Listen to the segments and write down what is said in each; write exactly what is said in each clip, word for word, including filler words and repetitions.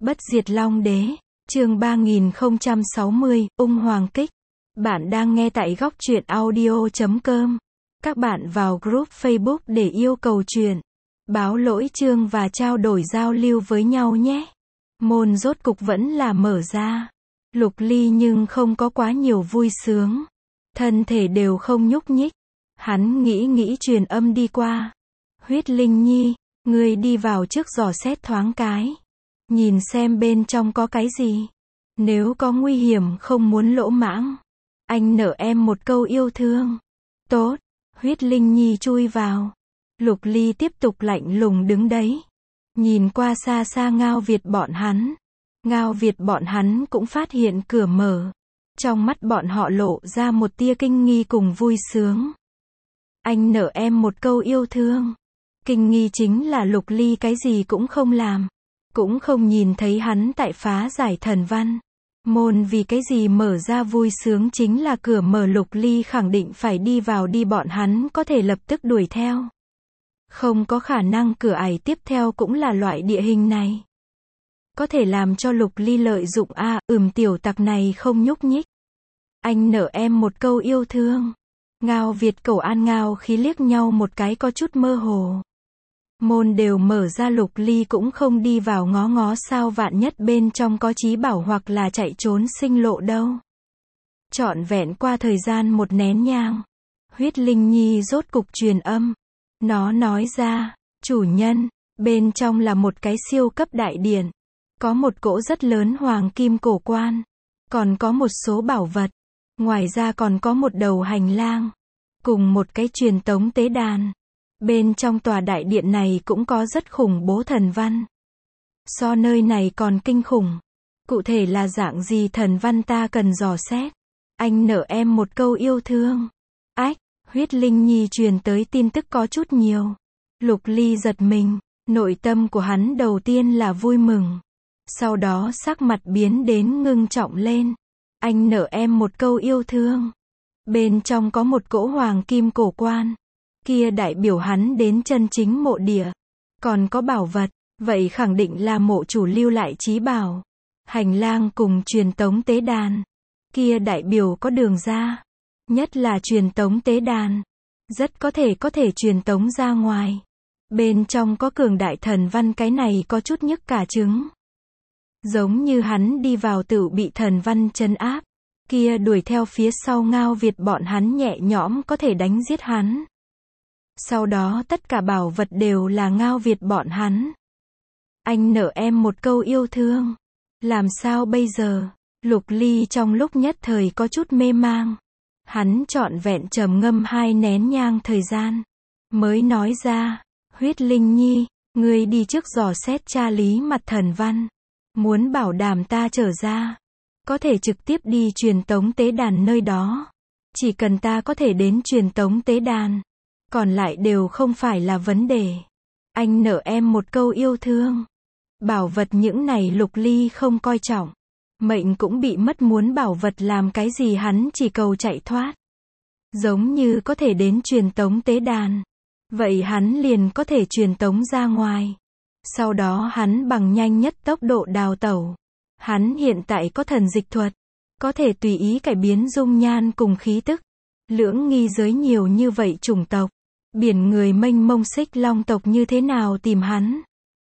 Bất diệt Long Đế, chương ba nghìn không trăm sáu mươi, ung hoàng kích. Bạn đang nghe tại góc truyện audio chấm com. Các bạn vào group Facebook để yêu cầu truyện, báo lỗi chương và trao đổi giao lưu với nhau nhé. Môn rốt cục vẫn là mở ra. Lục Ly nhưng không có quá nhiều vui sướng. Thân thể đều không nhúc nhích. Hắn nghĩ nghĩ truyền âm đi qua. Huyết Linh Nhi, ngươi đi vào trước dò xét thoáng cái. Nhìn xem bên trong có cái gì. Nếu có nguy hiểm không muốn lỗ mãng. Anh nợ em một câu yêu thương. Tốt. Huyết Linh Nhi chui vào. Lục Ly tiếp tục lạnh lùng đứng đấy. Nhìn qua xa xa Ngao Việt bọn hắn. Ngao Việt bọn hắn cũng phát hiện cửa mở. Trong mắt bọn họ lộ ra một tia kinh nghi cùng vui sướng. Anh nợ em một câu yêu thương. Kinh nghi chính là Lục Ly cái gì cũng không làm. Cũng không nhìn thấy hắn tại phá giải thần văn. Môn vì cái gì mở ra vui sướng chính là cửa mở, Lục Ly khẳng định phải đi vào đi, bọn hắn có thể lập tức đuổi theo. Không có khả năng cửa ải tiếp theo cũng là loại địa hình này. Có thể làm cho Lục Ly lợi dụng a à, ừm tiểu tặc này không nhúc nhích. Anh nợ em một câu yêu thương. Ngao Việt Cẩu An Ngao khí liếc nhau một cái có chút mơ hồ. Môn đều mở ra, Lục Ly cũng không đi vào ngó ngó sao vạn nhất bên trong có trí bảo hoặc là chạy trốn sinh lộ đâu. Trọn vẹn qua thời gian một nén nhang. Huyết Linh Nhi rốt cục truyền âm. Nó nói ra, chủ nhân, bên trong là một cái siêu cấp đại điện. Có một cỗ rất lớn hoàng kim cổ quan. Còn có một số bảo vật. Ngoài ra còn có một đầu hành lang. Cùng một cái truyền tống tế đàn. Bên trong tòa đại điện này cũng có rất khủng bố thần văn. So nơi này còn kinh khủng. Cụ thể là dạng gì thần văn ta cần dò xét. Anh nợ em một câu yêu thương. Ách, Huyết Linh Nhi truyền tới tin tức có chút nhiều. Lục Ly giật mình. Nội tâm của hắn đầu tiên là vui mừng. Sau đó sắc mặt biến đến ngưng trọng lên. Anh nợ em một câu yêu thương. Bên trong có một cỗ hoàng kim cổ quan. Kia đại biểu hắn đến chân chính mộ địa. Còn có bảo vật, vậy khẳng định là mộ chủ lưu lại trí bảo. Hành lang cùng truyền tống tế đàn. Kia đại biểu có đường ra. Nhất là truyền tống tế đàn. Rất có thể có thể truyền tống ra ngoài. Bên trong có cường đại thần văn, cái này có chút nhức cả trứng. Giống như hắn đi vào tự bị thần văn trấn áp. Kia đuổi theo phía sau Ngao Việt bọn hắn nhẹ nhõm có thể đánh giết hắn. Sau đó tất cả bảo vật đều là Ngao Việt bọn hắn. Anh nợ em một câu yêu thương. Làm sao bây giờ? Lục Ly trong lúc nhất thời có chút mê mang. Hắn trọn vẹn trầm ngâm hai nén nhang thời gian. Mới nói ra, Huyết Linh Nhi, ngươi đi trước dò xét tra lý mặt thần văn. Muốn bảo đảm ta trở ra. Có thể trực tiếp đi truyền tống tế đàn nơi đó. Chỉ cần ta có thể đến truyền tống tế đàn. Còn lại đều không phải là vấn đề. Anh nợ em một câu yêu thương. Bảo vật những này Lục Ly không coi trọng. Mệnh cũng bị mất, muốn bảo vật làm cái gì, hắn chỉ cầu chạy thoát. Giống như có thể đến truyền tống tế đàn. Vậy hắn liền có thể truyền tống ra ngoài. Sau đó hắn bằng nhanh nhất tốc độ đào tẩu. Hắn hiện tại có thần dịch thuật. Có thể tùy ý cải biến dung nhan cùng khí tức. Lưỡng nghi giới nhiều như vậy chủng tộc. Biển người mênh mông, Xích Long tộc như thế nào tìm hắn?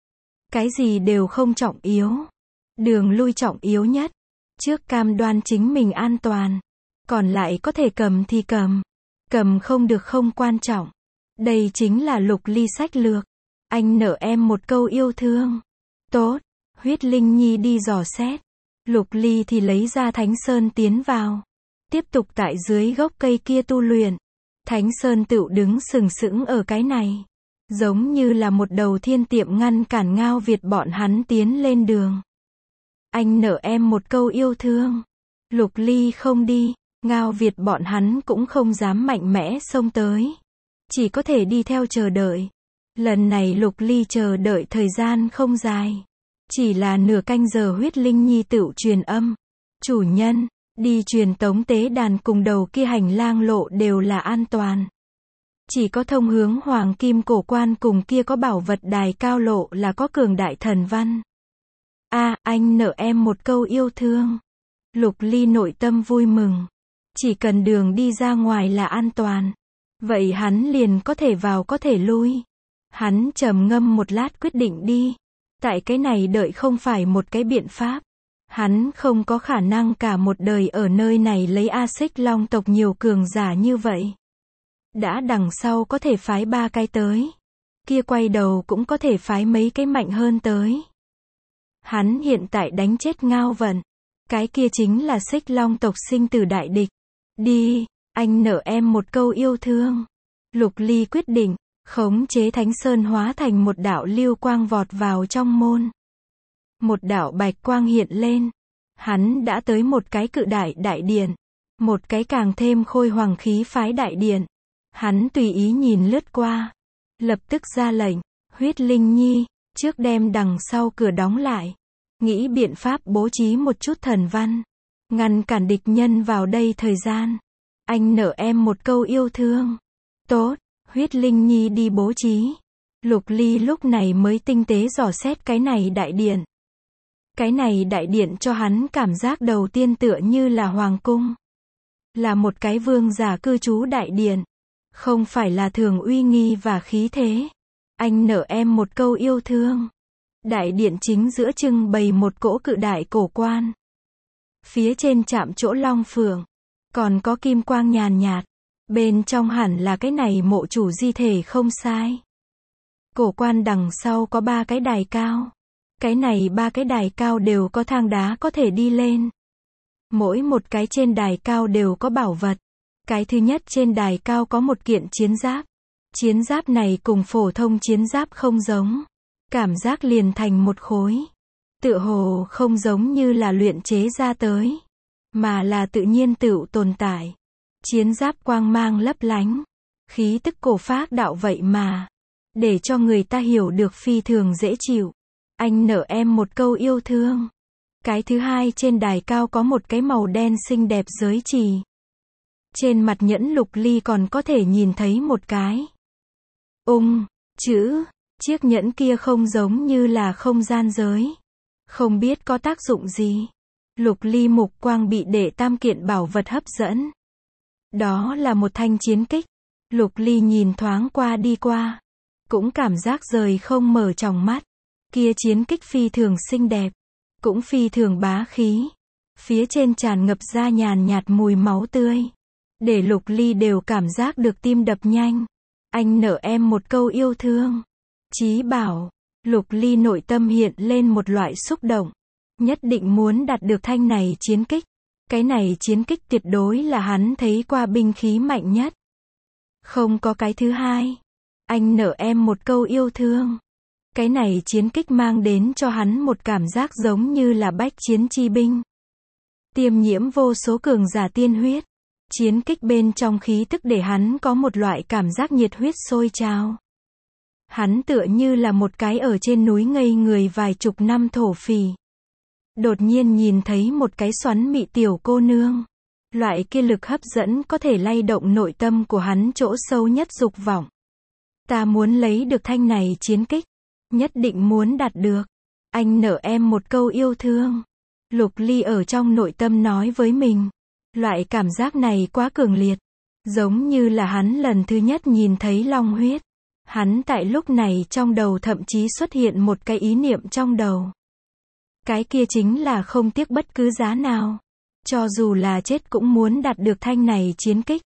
Cái gì đều không trọng yếu. Đường lui trọng yếu nhất. Trước cam đoan chính mình an toàn. Còn lại có thể cầm thì cầm. Cầm không được không quan trọng. Đây chính là Lục Ly sách lược. Anh nợ em một câu yêu thương. Tốt. Huyết Linh Nhi đi dò xét. Lục Ly thì lấy ra Thánh Sơn tiến vào. Tiếp tục tại dưới gốc cây kia tu luyện. Thánh Sơn tựu đứng sừng sững ở cái này. Giống như là một đầu thiên tiệm ngăn cản Ngao Việt bọn hắn tiến lên đường. Anh nợ em một câu yêu thương. Lục Ly không đi. Ngao Việt bọn hắn cũng không dám mạnh mẽ xông tới. Chỉ có thể đi theo chờ đợi. Lần này Lục Ly chờ đợi thời gian không dài. Chỉ là nửa canh giờ, Huyết Linh Nhi tựu truyền âm. Chủ nhân, đi truyền tống tế đàn cùng đầu kia hành lang lộ đều là an toàn. Chỉ có thông hướng hoàng kim cổ quan cùng kia có bảo vật đài cao lộ là có cường đại thần văn. A, anh nợ em một câu yêu thương. Lục Ly nội tâm vui mừng. Chỉ cần đường đi ra ngoài là an toàn. Vậy hắn liền có thể vào có thể lui. Hắn trầm ngâm một lát quyết định đi. Tại cái này đợi không phải một cái biện pháp. Hắn không có khả năng cả một đời ở nơi này lấy A Xích Long tộc nhiều cường giả như vậy. Đã đằng sau có thể phái ba cái tới. Kia quay đầu cũng có thể phái mấy cái mạnh hơn tới. Hắn hiện tại đánh chết Ngao Vận. Cái kia chính là Xích Long tộc sinh tử đại địch. Đi, anh nợ em một câu yêu thương. Lục Ly quyết định, khống chế Thánh Sơn hóa thành một đạo lưu quang vọt vào trong môn. Một đạo bạch quang hiện lên. Hắn đã tới một cái cự đại đại điện. Một cái càng thêm khôi hoàng khí phái đại điện. Hắn tùy ý nhìn lướt qua. Lập tức ra lệnh, Huyết Linh Nhi, trước đem đằng sau cửa đóng lại. Nghĩ biện pháp bố trí một chút thần văn. Ngăn cản địch nhân vào đây thời gian. Anh nợ em một câu yêu thương. Tốt, Huyết Linh Nhi đi bố trí. Lục Ly lúc này mới tinh tế dò xét cái này đại điện. Cái này đại điện cho hắn cảm giác đầu tiên tựa như là hoàng cung. Là một cái vương giả cư trú đại điện. Không phải là thường uy nghi và khí thế. Anh nợ em một câu yêu thương. Đại điện chính giữa trưng bày một cỗ cự đại cổ quan. Phía trên chạm chỗ long phượng. Còn có kim quang nhàn nhạt. Bên trong hẳn là cái này mộ chủ di thể không sai. Cổ quan đằng sau có ba cái đài cao. Cái này ba cái đài cao đều có thang đá có thể đi lên. Mỗi một cái trên đài cao đều có bảo vật. Cái thứ nhất trên đài cao có một kiện chiến giáp. Chiến giáp này cùng phổ thông chiến giáp không giống. Cảm giác liền thành một khối. Tựa hồ không giống như là luyện chế ra tới. Mà là tự nhiên tựu tồn tại. Chiến giáp quang mang lấp lánh. Khí tức cổ phác đạo vậy mà. Để cho người ta hiểu được phi thường dễ chịu. Anh nợ em một câu yêu thương. Cái thứ hai trên đài cao có một cái màu đen xinh đẹp giới trì. Trên mặt nhẫn Lục Ly còn có thể nhìn thấy một cái ung chữ. Chiếc nhẫn kia không giống như là không gian giới. Không biết có tác dụng gì. Lục Ly mục quang bị đệ tam kiện bảo vật hấp dẫn. Đó là một thanh chiến kích. Lục Ly nhìn thoáng qua đi qua. Cũng cảm giác rời không mở tròng mắt. Kia chiến kích phi thường xinh đẹp. Cũng phi thường bá khí. Phía trên tràn ngập ra nhàn nhạt mùi máu tươi. Để Lục Ly đều cảm giác được tim đập nhanh. Anh nợ em một câu yêu thương. Chí bảo. Lục Ly nội tâm hiện lên một loại xúc động. Nhất định muốn đạt được thanh này chiến kích. Cái này chiến kích tuyệt đối là hắn thấy qua binh khí mạnh nhất. Không có cái thứ hai. Anh nợ em một câu yêu thương. Cái này chiến kích mang đến cho hắn một cảm giác giống như là bách chiến chi binh. Tiêm nhiễm vô số cường giả tiên huyết. Chiến kích bên trong khí tức để hắn có một loại cảm giác nhiệt huyết sôi trào. Hắn tựa như là một cái ở trên núi ngây người vài chục năm thổ phỉ. Đột nhiên nhìn thấy một cái xoắn mị tiểu cô nương. Loại kia lực hấp dẫn có thể lay động nội tâm của hắn chỗ sâu nhất dục vọng. Ta muốn lấy được thanh này chiến kích. Nhất định muốn đạt được. Anh nợ em một câu yêu thương. Lục Ly ở trong nội tâm nói với mình. Loại cảm giác này quá cường liệt. Giống như là hắn lần thứ nhất nhìn thấy long huyết. Hắn tại lúc này trong đầu thậm chí xuất hiện một cái ý niệm trong đầu. Cái kia chính là không tiếc bất cứ giá nào. Cho dù là chết cũng muốn đạt được thanh này chiến kích.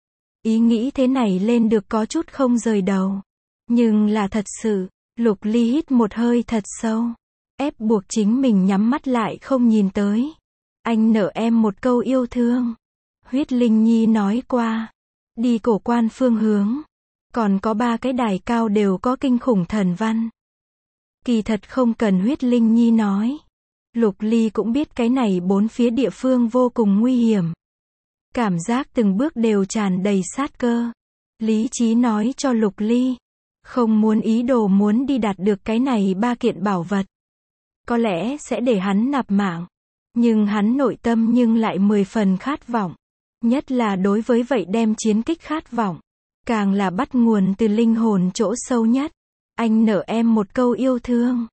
Ý nghĩ thế này lên được có chút không rời đầu. Nhưng là thật sự. Lục Ly hít một hơi thật sâu. Ép buộc chính mình nhắm mắt lại không nhìn tới. Anh nợ em một câu yêu thương. Huyết Linh Nhi nói qua. Đi cổ quan phương hướng. Còn có ba cái đài cao đều có kinh khủng thần văn. Kỳ thật không cần Huyết Linh Nhi nói. Lục Ly cũng biết cái này bốn phía địa phương vô cùng nguy hiểm. Cảm giác từng bước đều tràn đầy sát cơ. Lý trí nói cho Lục Ly. Không muốn ý đồ muốn đi đạt được cái này ba kiện bảo vật. Có lẽ sẽ để hắn nạp mạng. Nhưng hắn nội tâm nhưng lại mười phần khát vọng. Nhất là đối với vậy đem chiến kích khát vọng. Càng là bắt nguồn từ linh hồn chỗ sâu nhất. Anh nợ em một câu yêu thương.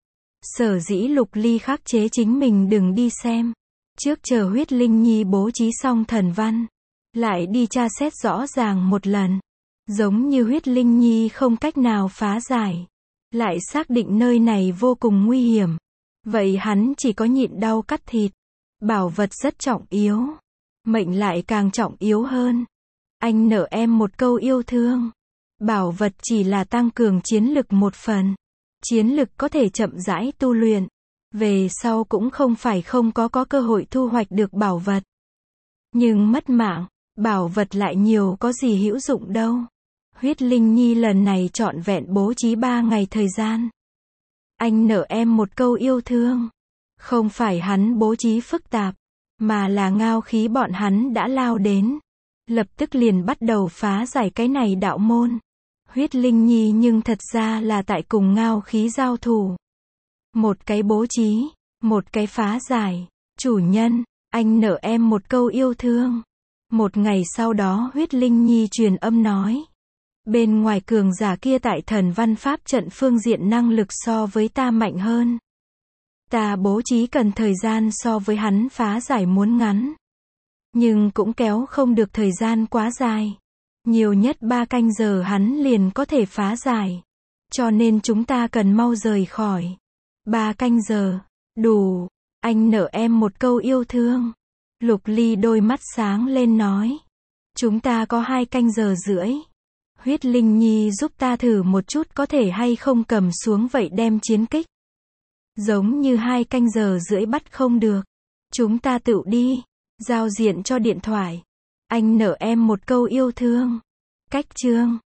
Sở dĩ Lục Ly khắc chế chính mình đừng đi xem. Trước chờ Huyết Linh Nhi bố trí xong thần văn. Lại đi tra xét rõ ràng một lần. Giống như Huyết Linh Nhi không cách nào phá giải. Lại xác định nơi này vô cùng nguy hiểm. Vậy hắn chỉ có nhịn đau cắt thịt. Bảo vật rất trọng yếu. Mệnh lại càng trọng yếu hơn. Anh nợ em một câu yêu thương. Bảo vật chỉ là tăng cường chiến lực một phần. Chiến lực có thể chậm rãi tu luyện. Về sau cũng không phải không có có cơ hội thu hoạch được bảo vật. Nhưng mất mạng, bảo vật lại nhiều có gì hữu dụng đâu. Huyết Linh Nhi lần này trọn vẹn bố trí ba ngày thời gian. Anh nợ em một câu yêu thương. Không phải hắn bố trí phức tạp, mà là ngao khí bọn hắn đã lao đến. Lập tức liền bắt đầu phá giải cái này đạo môn. Huyết Linh Nhi nhưng thật ra là tại cùng ngao khí giao thủ. Một cái bố trí, một cái phá giải. Chủ nhân, anh nợ em một câu yêu thương. Một ngày sau đó Huyết Linh Nhi truyền âm nói. Bên ngoài cường giả kia tại thần văn pháp trận phương diện năng lực so với ta mạnh hơn. Ta bố trí cần thời gian so với hắn phá giải muốn ngắn. Nhưng cũng kéo không được thời gian quá dài. Nhiều nhất ba canh giờ hắn liền có thể phá giải. Cho nên chúng ta cần mau rời khỏi. Ba canh giờ. Đủ. Anh nợ em một câu yêu thương. Lục Ly đôi mắt sáng lên nói. Chúng ta có hai canh giờ rưỡi. Huyết Linh Nhi giúp ta thử một chút có thể hay không cầm xuống vậy đem chiến kích. Giống như hai canh giờ rưỡi bắt không được. Chúng ta tự đi. Giao diện cho điện thoại. Anh nợ em một câu yêu thương. Cách chương.